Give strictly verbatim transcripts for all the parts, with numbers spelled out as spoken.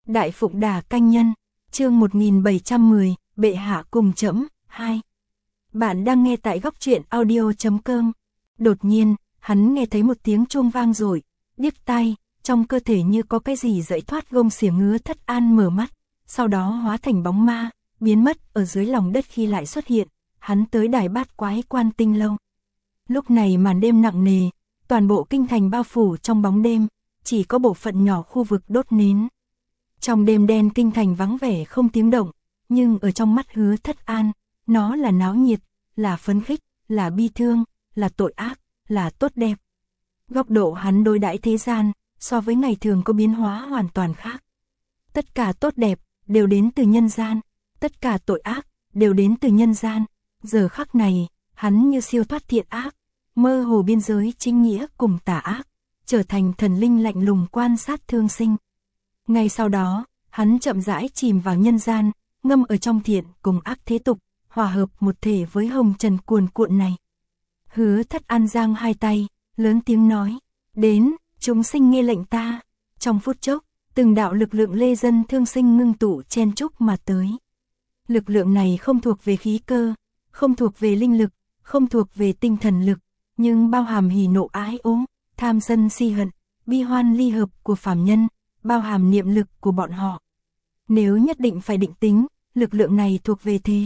Đại Phụng Đà Canh Nhân, chương một nghìn bảy trăm mười, bệ hạ cùng trẫm, hai. Bạn đang nghe tại góc truyện audio chấm com. Đột nhiên, hắn nghe thấy một tiếng chuông vang rồi, điếc tai, trong cơ thể như có cái gì dậy thoát gông xiềng ngứa. Thất An mở mắt, sau đó hóa thành bóng ma, biến mất ở dưới lòng đất khi lại xuất hiện, hắn tới Đài Bát Quái Quan Tinh Lâu. Lúc này màn đêm nặng nề, toàn bộ kinh thành bao phủ trong bóng đêm, chỉ có bộ phận nhỏ khu vực đốt nến. Trong đêm đen kinh thành vắng vẻ không tiếng động, nhưng ở trong mắt Hứa Thất An, nó là náo nhiệt, là phấn khích, là bi thương, là tội ác, là tốt đẹp. Góc độ hắn đối đãi thế gian, so với ngày thường có biến hóa hoàn toàn khác. Tất cả tốt đẹp, đều đến từ nhân gian, tất cả tội ác, đều đến từ nhân gian. Giờ khắc này, hắn như siêu thoát thiện ác, mơ hồ biên giới chính nghĩa cùng tà ác, trở thành thần linh lạnh lùng quan sát thương sinh. Ngay sau đó, hắn chậm rãi chìm vào nhân gian, ngâm ở trong thiện cùng ác thế tục, hòa hợp một thể với hồng trần cuồn cuộn này. Hứa Thất An giang hai tay, lớn tiếng nói, đến, chúng sinh nghe lệnh ta. Trong phút chốc, từng đạo lực lượng lê dân thương sinh ngưng tụ chen chúc mà tới. Lực lượng này không thuộc về khí cơ, không thuộc về linh lực, không thuộc về tinh thần lực, nhưng bao hàm hỉ nộ ái ố, tham sân si hận, bi hoan ly hợp của phàm nhân, bao hàm niệm lực của bọn họ. Nếu nhất định phải định tính, lực lượng này thuộc về thế.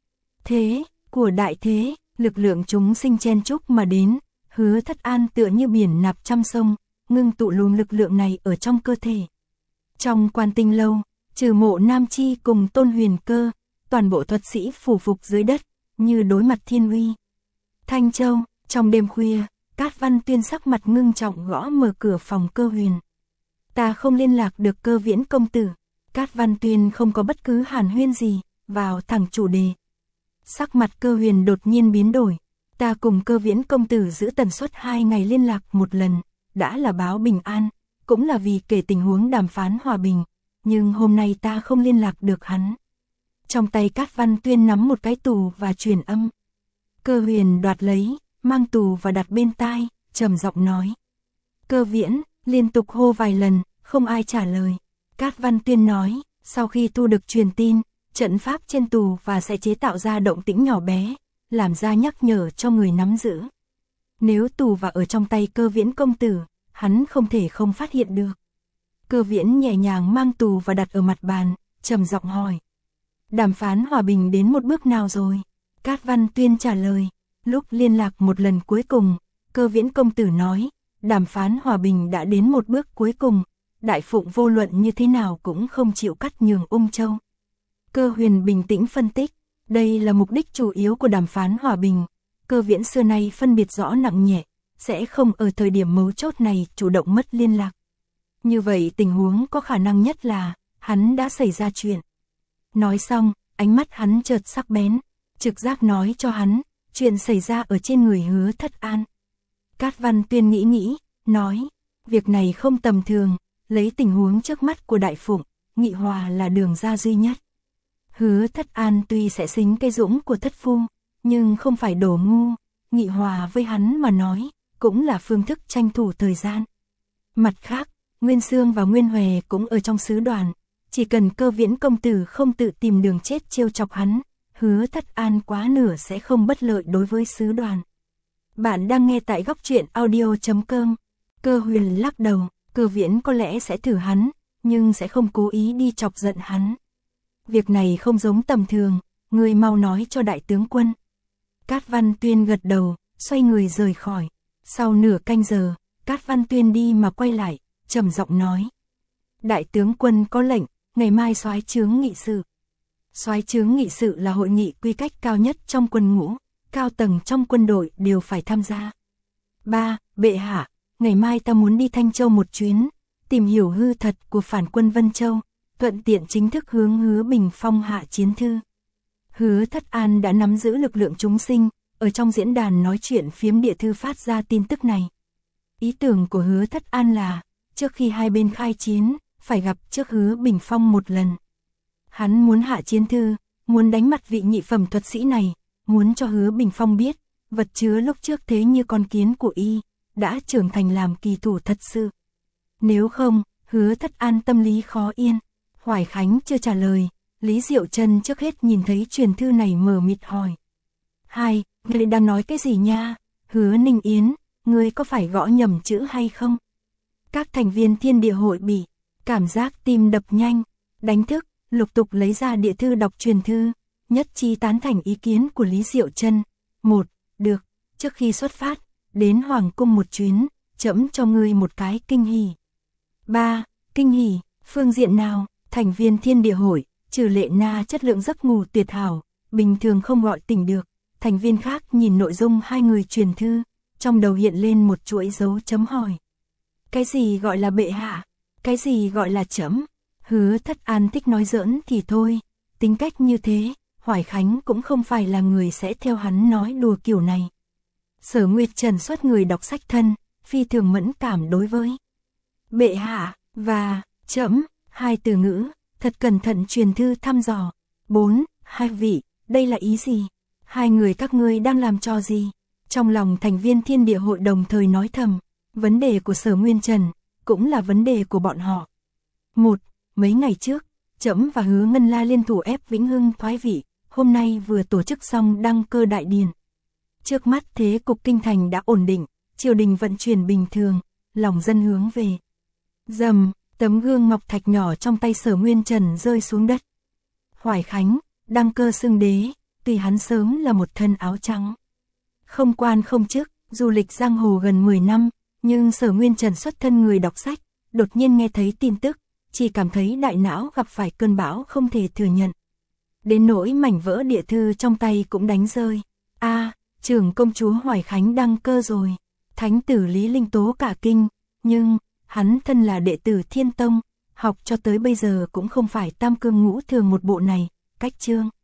Thế, của đại thế, lực lượng chúng sinh chen chúc mà đến, Hứa Thất An tựa như biển nạp trăm sông, ngưng tụ luồng lực lượng này ở trong cơ thể. Trong Quan Tinh Lâu, trừ Mộ Nam Chi cùng Tôn Huyền Cơ, toàn bộ thuật sĩ phủ phục dưới đất, như đối mặt thiên uy. Thanh Châu, trong đêm khuya, Cát Văn Tuyên sắc mặt ngưng trọng gõ mở cửa phòng Cơ Huyền. Ta không liên lạc được Cơ Viễn công tử. Cát Văn Tuyên không có bất cứ hàn huyên gì, vào thẳng chủ đề. Sắc mặt Cơ Huyền đột nhiên biến đổi. Ta cùng Cơ Viễn công tử giữ tần suất hai ngày liên lạc một lần, đã là báo bình an, cũng là vì kể tình huống đàm phán hòa bình, nhưng hôm nay ta không liên lạc được hắn. Trong tay Cát Văn Tuyên nắm một cái tù và truyền âm. Cơ Huyền đoạt lấy, mang tù và đặt bên tai, trầm giọng nói. Cơ Viễn, liên tục hô vài lần, không ai trả lời. Cát Văn Tuyên nói, sau khi thu được truyền tin, trận pháp trên tù và sẽ chế tạo ra động tĩnh nhỏ bé, làm ra nhắc nhở cho người nắm giữ. Nếu tù và ở trong tay Cơ Viễn công tử, hắn không thể không phát hiện được. Cơ Viễn nhẹ nhàng mang tù và đặt ở mặt bàn, trầm giọng hỏi. Đàm phán hòa bình đến một bước nào rồi? Cát Văn Tuyên trả lời, lúc liên lạc một lần cuối cùng, Cơ Viễn công tử nói, đàm phán hòa bình đã đến một bước cuối cùng, Đại Phụng vô luận như thế nào cũng không chịu cắt nhường Ung Châu. Cơ Huyền bình tĩnh phân tích, đây là mục đích chủ yếu của đàm phán hòa bình. Cơ Viễn xưa nay phân biệt rõ nặng nhẹ, sẽ không ở thời điểm mấu chốt này chủ động mất liên lạc. Như vậy tình huống có khả năng nhất là, hắn đã xảy ra chuyện. Nói xong, ánh mắt hắn chợt sắc bén, trực giác nói cho hắn, chuyện xảy ra ở trên người Hứa Thất An. Cát Văn Tuyên nghĩ nghĩ, nói, việc này không tầm thường, lấy tình huống trước mắt của Đại Phụng, nghị hòa là đường ra duy nhất. Hứa Thất An tuy sẽ xính cây dũng của thất phu, nhưng không phải đồ ngu, nghị hòa với hắn mà nói, cũng là phương thức tranh thủ thời gian. Mặt khác, Nguyên Xương và Nguyên Hòe cũng ở trong sứ đoàn, chỉ cần Cơ Viễn công tử không tự tìm đường chết trêu chọc hắn, Hứa Thất An quá nửa sẽ không bất lợi đối với sứ đoàn. Bạn đang nghe tại góc truyện audio chấm com. Cơ Huyền lắc đầu, Cơ Viễn có lẽ sẽ thử hắn, nhưng sẽ không cố ý đi chọc giận hắn. Việc này không giống tầm thường, người mau nói cho đại tướng quân. Cát Văn Tuyên gật đầu, xoay người rời khỏi. Sau nửa canh giờ, Cát Văn Tuyên đi mà quay lại, trầm giọng nói. Đại tướng quân có lệnh, ngày mai soái chướng nghị sự. Soái chướng nghị sự là hội nghị quy cách cao nhất trong quân ngũ, cao tầng trong quân đội đều phải tham gia. ba. Bệ hạ, ngày mai ta muốn đi Thanh Châu một chuyến, tìm hiểu hư thật của phản quân Vân Châu, thuận tiện chính thức hướng Hứa Bình Phong hạ chiến thư. Hứa Thất An đã nắm giữ lực lượng chúng sinh, ở trong diễn đàn nói chuyện phiếm địa thư phát ra tin tức này. Ý tưởng của Hứa Thất An là, trước khi hai bên khai chiến, phải gặp trước Hứa Bình Phong một lần. Hắn muốn hạ chiến thư, muốn đánh mặt vị nhị phẩm thuật sĩ này, muốn cho Hứa Bình Phong biết, vật chứa lúc trước thế như con kiến của y, đã trưởng thành làm kỳ thủ thật sự. Nếu không, Hứa Thất An tâm lý khó yên. Hoài Khánh chưa trả lời, Lý Diệu Trân trước hết nhìn thấy truyền thư này mờ mịt hỏi. Hai, ngươi đang nói cái gì nha? Hứa Ninh Yến, ngươi có phải gõ nhầm chữ hay không? Các thành viên Thiên Địa hội bị cảm giác tim đập nhanh, đánh thức, lục tục lấy ra địa thư đọc truyền thư, nhất trí tán thành ý kiến của Lý Diệu Trân. Một, được, trước khi xuất phát, đến Hoàng cung một chuyến, trẫm cho ngươi một cái kinh hỉ. Ba, kinh hỉ, phương diện nào? Thành viên Thiên Địa hội, trừ Lệ Na chất lượng giấc ngủ tuyệt hảo, bình thường không gọi tỉnh được. Thành viên khác nhìn nội dung hai người truyền thư, trong đầu hiện lên một chuỗi dấu chấm hỏi. Cái gì gọi là bệ hạ? Cái gì gọi là trẫm? Hứa Thất An thích nói giỡn thì thôi, tính cách như thế, Hoài Khánh cũng không phải là người sẽ theo hắn nói đùa kiểu này. Sở Nguyệt Trần xuất người đọc sách thân, phi thường mẫn cảm đối với bệ hạ và trẫm, hai từ ngữ, thật cẩn thận truyền thư thăm dò. Bốn, hai vị, đây là ý gì? Hai người các ngươi đang làm trò gì? Trong lòng thành viên Thiên Địa hội đồng thời nói thầm, vấn đề của Sở Nguyên Trần, cũng là vấn đề của bọn họ. Một, mấy ngày trước, trẫm và Hứa Ngân La liên thủ ép Vĩnh Hưng thoái vị, hôm nay vừa tổ chức xong đăng cơ đại điển. Trước mắt thế cục kinh thành đã ổn định, triều đình vận chuyển bình thường, lòng dân hướng về. Dầm, tấm gương ngọc thạch nhỏ trong tay Sở Nguyên Trần rơi xuống đất. Hoài Khánh, đăng cơ xưng đế, tuy hắn sớm là một thân áo trắng. Không quan không chức, du lịch giang hồ gần mười năm, nhưng Sở Nguyên Trần xuất thân người đọc sách, đột nhiên nghe thấy tin tức, chỉ cảm thấy đại não gặp phải cơn bão không thể thừa nhận. Đến nỗi mảnh vỡ địa thư trong tay cũng đánh rơi. A, à, trưởng công chúa Hoài Khánh đăng cơ rồi. Thánh tử Lý Linh Tố cả kinh, nhưng hắn thân là đệ tử Thiên Tông, học cho tới bây giờ cũng không phải tam cương ngũ thường một bộ này, cách chương.